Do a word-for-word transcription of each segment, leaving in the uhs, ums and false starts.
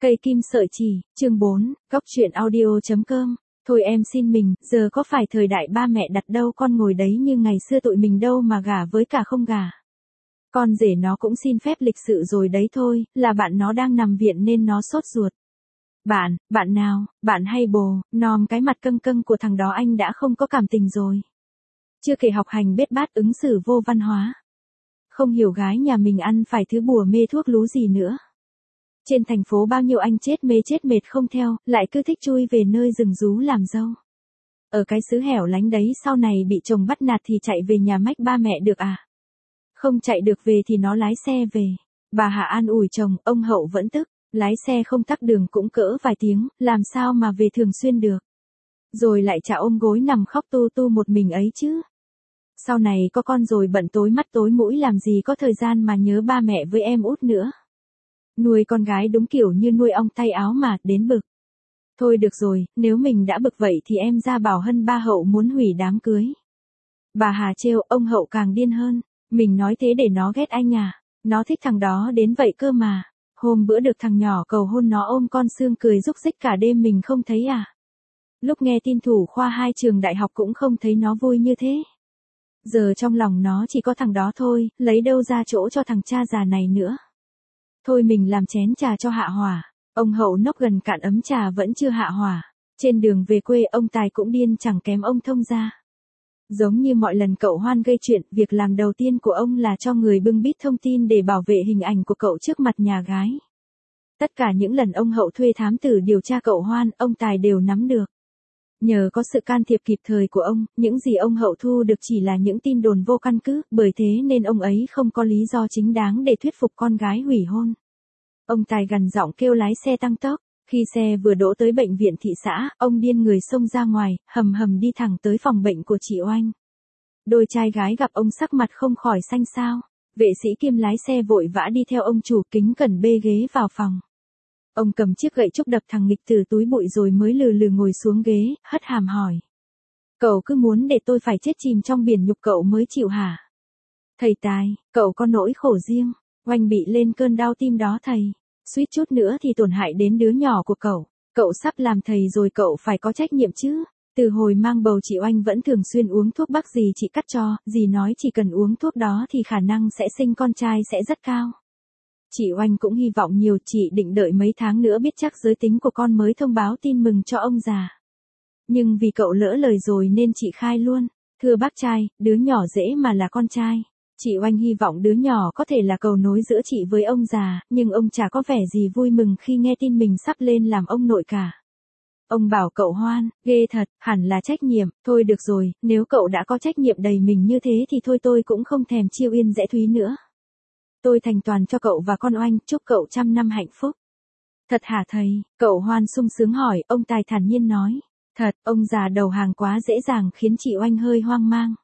Cây kim sợi chỉ, chương bốn, góc truyện audio.com. Thôi em xin mình, giờ có phải thời đại ba mẹ đặt đâu con ngồi đấy như ngày xưa tụi mình đâu mà gả với cả không gả. Con rể nó cũng xin phép lịch sự rồi đấy thôi, là bạn nó đang nằm viện nên nó sốt ruột. Bạn, bạn nào, bạn hay bồ, nòm cái mặt căng căng của thằng đó anh đã không có cảm tình rồi. Chưa kể học hành bết bát ứng xử vô văn hóa. Không hiểu gái nhà mình ăn phải thứ bùa mê thuốc lú gì nữa. Trên thành phố bao nhiêu anh chết mê chết mệt không theo, lại cứ thích chui về nơi rừng rú làm dâu. Ở cái xứ hẻo lánh đấy sau này bị chồng bắt nạt thì chạy về nhà mách ba mẹ được à? Không chạy được về thì nó lái xe về. Bà Hạ an ủi chồng, ông Hậu vẫn tức, lái xe không tắc đường cũng cỡ vài tiếng, làm sao mà về thường xuyên được. Rồi lại chả ôm gối nằm khóc tu tu một mình ấy chứ. Sau này có con rồi bận tối mắt tối mũi làm gì có thời gian mà nhớ ba mẹ với em út nữa. Nuôi con gái đúng kiểu như nuôi ong tay áo mà, đến bực. Thôi được rồi, nếu mình đã bực vậy thì em ra bảo Hân ba Hậu muốn hủy đám cưới. Bà Hà trêu, ông Hậu càng điên hơn. Mình nói thế để nó ghét anh à? Nó thích thằng đó đến vậy cơ mà. Hôm bữa được thằng nhỏ cầu hôn nó ôm con Sương cười rúc rích cả đêm mình không thấy à? Lúc nghe tin thủ khoa hai trường đại học cũng không thấy nó vui như thế. Giờ trong lòng nó chỉ có thằng đó thôi, lấy đâu ra chỗ cho thằng cha già này nữa. Thôi mình làm chén trà cho hạ hỏa. Ông Hậu nốc gần cạn ấm trà vẫn chưa hạ hỏa. Trên đường về quê ông Tài cũng điên chẳng kém ông Thông ra. Giống như mọi lần cậu Hoan gây chuyện, việc làm đầu tiên của ông là cho người bưng bít thông tin để bảo vệ hình ảnh của cậu trước mặt nhà gái. Tất cả những lần ông Hậu thuê thám tử điều tra cậu Hoan, ông Tài đều nắm được. Nhờ có sự can thiệp kịp thời của ông, những gì ông Hậu thu được chỉ là những tin đồn vô căn cứ, bởi thế nên ông ấy không có lý do chính đáng để thuyết phục con gái hủy hôn. Ông Tài gằn giọng kêu lái xe tăng tốc, khi xe vừa đỗ tới bệnh viện thị xã, ông điên người xông ra ngoài, hầm hầm đi thẳng tới phòng bệnh của chị Oanh. Đôi trai gái gặp ông sắc mặt không khỏi xanh xao, vệ sĩ kiêm lái xe vội vã đi theo ông chủ kính cẩn bê ghế vào phòng. Ông cầm chiếc gậy trúc đập thằng nghịch từ túi bụi rồi mới lừ lừ ngồi xuống ghế, hất hàm hỏi. Cậu cứ muốn để tôi phải chết chìm trong biển nhục cậu mới chịu hả? Thầy Tài, cậu có nỗi khổ riêng. Oanh bị lên cơn đau tim đó thầy. Suýt chút nữa thì tổn hại đến đứa nhỏ của cậu. Cậu sắp làm thầy rồi cậu phải có trách nhiệm chứ. Từ hồi mang bầu chị Oanh vẫn thường xuyên uống thuốc bắc dì chị cắt cho, dì nói chỉ cần uống thuốc đó thì khả năng sẽ sinh con trai sẽ rất cao. Chị Oanh cũng hy vọng nhiều, chị định đợi mấy tháng nữa biết chắc giới tính của con mới thông báo tin mừng cho ông già. Nhưng vì cậu lỡ lời rồi nên chị khai luôn. Thưa bác trai, đứa nhỏ dễ mà là con trai. Chị Oanh hy vọng đứa nhỏ có thể là cầu nối giữa chị với ông già, nhưng ông chả có vẻ gì vui mừng khi nghe tin mình sắp lên làm ông nội cả. Ông bảo cậu Hoan, ghê thật, hẳn là trách nhiệm, thôi được rồi, nếu cậu đã có trách nhiệm đầy mình như thế thì thôi tôi cũng không thèm chiêu yên dễ thúy nữa. Tôi thành toàn cho cậu và con Oanh, chúc cậu trăm năm hạnh phúc. Thật hả thầy? Cậu Hoan sung sướng hỏi, ông Tài thản nhiên nói. Thật, ông già đầu hàng quá dễ dàng khiến chị Oanh hơi hoang mang.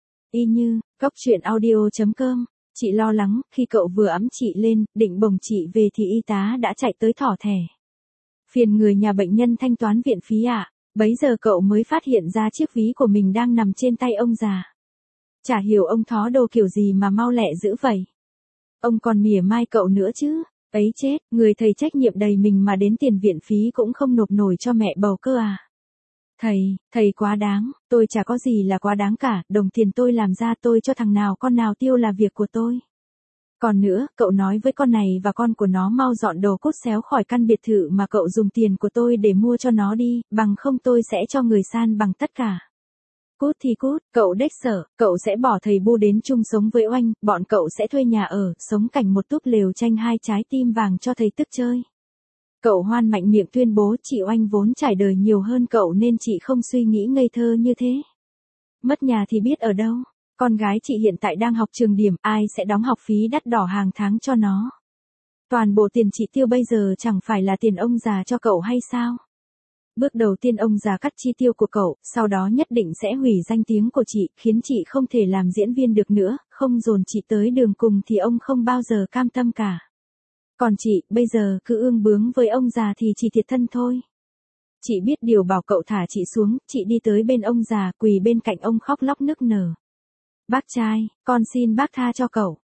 Y như, góc truyện audio.com, chị lo lắng, khi cậu vừa ẵm chị lên, định bồng chị về thì y tá đã chạy tới thỏ thẻ. Phiền người nhà bệnh nhân thanh toán viện phí ạ, à? Bấy giờ cậu mới phát hiện ra chiếc ví của mình đang nằm trên tay ông già. Chả hiểu ông thó đồ kiểu gì mà mau lẹ dữ vậy. Ông còn mỉa mai cậu nữa chứ, ấy chết, người thầy trách nhiệm đầy mình mà đến tiền viện phí cũng không nộp nổi cho mẹ bầu cơ à. Thầy, thầy quá đáng, tôi chả có gì là quá đáng cả, đồng tiền tôi làm ra tôi cho thằng nào con nào tiêu là việc của tôi. Còn nữa, cậu nói với con này và con của nó mau dọn đồ cút xéo khỏi căn biệt thự mà cậu dùng tiền của tôi để mua cho nó đi, bằng không tôi sẽ cho người san bằng tất cả. Cút thì cút, cậu đếch sợ, cậu sẽ bỏ thầy Bu đến chung sống với Oanh, bọn cậu sẽ thuê nhà ở, sống cảnh một túp lều tranh hai trái tim vàng cho thầy tức chơi. Cậu Hoan mạnh miệng tuyên bố chị Oanh vốn trải đời nhiều hơn cậu nên chị không suy nghĩ ngây thơ như thế. Mất nhà thì biết ở đâu, con gái chị hiện tại đang học trường điểm, ai sẽ đóng học phí đắt đỏ hàng tháng cho nó. Toàn bộ tiền chị tiêu bây giờ chẳng phải là tiền ông già cho cậu hay sao? Bước đầu tiên ông già cắt chi tiêu của cậu, sau đó nhất định sẽ hủy danh tiếng của chị, khiến chị không thể làm diễn viên được nữa, không dồn chị tới đường cùng thì ông không bao giờ cam tâm cả. Còn chị, bây giờ cứ ương bướng với ông già thì chỉ thiệt thân thôi. Chị biết điều bảo cậu thả chị xuống, chị đi tới bên ông già, quỳ bên cạnh ông khóc lóc nức nở. Bác trai, con xin bác tha cho cậu.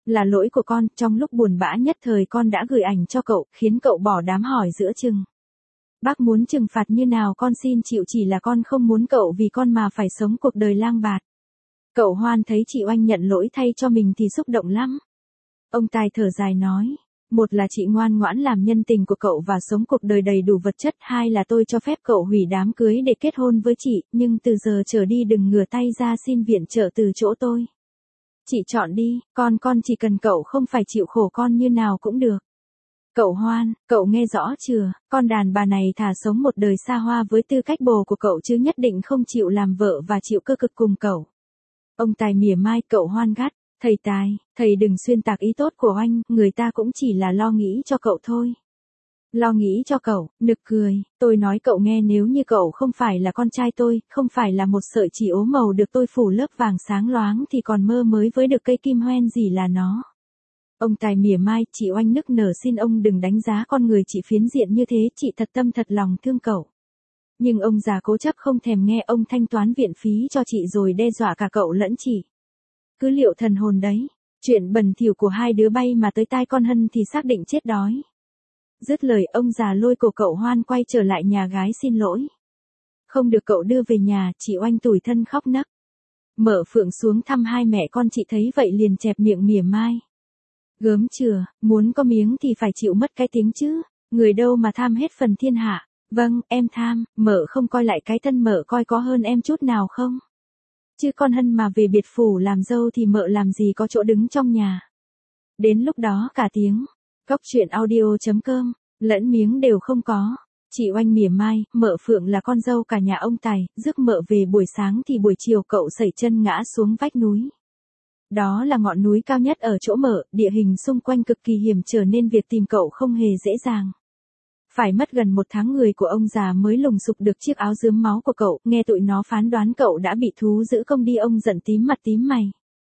Là lỗi của con, trong lúc buồn bã nhất thời con đã gửi ảnh cho cậu, khiến cậu bỏ đám hỏi giữa chừng. Bác muốn trừng phạt như nào con xin chịu, chỉ là con không muốn cậu vì con mà phải sống cuộc đời lang bạt. Cậu Hoan thấy chị Oanh nhận lỗi thay cho mình thì xúc động lắm. Ông Tài thở dài nói, một là chị ngoan ngoãn làm nhân tình của cậu và sống cuộc đời đầy đủ vật chất, hai là tôi cho phép cậu hủy đám cưới để kết hôn với chị, nhưng từ giờ trở đi đừng ngửa tay ra xin viện trợ từ chỗ tôi. Chị chọn đi, con con chỉ cần cậu không phải chịu khổ con như nào cũng được. Cậu Hoan, cậu nghe rõ chưa, con đàn bà này thà sống một đời xa hoa với tư cách bồ của cậu chứ nhất định không chịu làm vợ và chịu cơ cực cùng cậu. Ông Tài mỉa mai, cậu Hoan gắt, thầy Tài, thầy đừng xuyên tạc ý tốt của Oanh, người ta cũng chỉ là lo nghĩ cho cậu thôi. Lo nghĩ cho cậu, nực cười, tôi nói cậu nghe, nếu như cậu không phải là con trai tôi, không phải là một sợi chỉ ố màu được tôi phủ lớp vàng sáng loáng thì còn mơ mới với được cây kim hoen gì là nó. Ông Tài mỉa mai, chị Oanh nức nở, xin ông đừng đánh giá con người chị phiến diện như thế, chị thật tâm thật lòng thương cậu. Nhưng ông già cố chấp không thèm nghe, ông thanh toán viện phí cho chị rồi đe dọa cả cậu lẫn chị. Cứ liệu thần hồn đấy, chuyện bẩn thỉu của hai đứa bay mà tới tai con Hân thì xác định chết đói. Dứt lời ông già lôi cổ cậu Hoan quay trở lại nhà gái xin lỗi. Không được cậu đưa về nhà, chị Oanh tủi thân khóc nấc. Mợ Phượng xuống thăm hai mẹ con chị thấy vậy liền chẹp miệng mỉa mai. Gớm chừa, muốn có miếng thì phải chịu mất cái tiếng chứ, người đâu mà tham hết phần thiên hạ. Vâng, em tham, mợ không coi lại cái thân mợ coi có hơn em chút nào không? Chứ con Hân mà về biệt phủ làm dâu thì mợ làm gì có chỗ đứng trong nhà. Đến lúc đó cả tiếng, cóc truyện audio chấm com, lẫn miếng đều không có. Chị Oanh mỉa mai, mợ Phượng là con dâu cả nhà ông Tài, rước mợ về buổi sáng thì buổi chiều cậu sẩy chân ngã xuống vách núi. Đó là ngọn núi cao nhất ở chỗ mợ, địa hình xung quanh cực kỳ hiểm trở nên việc tìm cậu không hề dễ dàng. Phải mất gần một tháng người của ông già mới lùng sục được chiếc áo rướm máu của cậu, nghe tụi nó phán đoán cậu đã bị thú giữ công đi, ông giận tím mặt tím mày.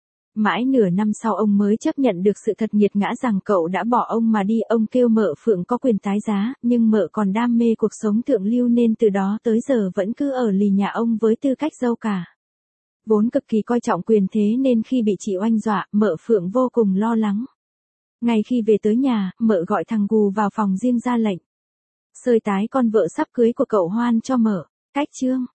Mãi nửa năm sau ông mới chấp nhận được sự thật nghiệt ngã rằng cậu đã bỏ ông mà đi, ông kêu mợ Phượng có quyền tái giá, nhưng mợ còn đam mê cuộc sống thượng lưu nên từ đó tới giờ vẫn cứ ở lì nhà ông với tư cách dâu cả. Vốn cực kỳ coi trọng quyền thế nên khi bị chị Oanh dọa, mợ Phượng vô cùng lo lắng. Ngay khi về tới nhà, mợ gọi thằng Gù vào phòng riêng ra lệnh. Sơi tái con vợ sắp cưới của cậu Hoan cho mợ. Cách chương.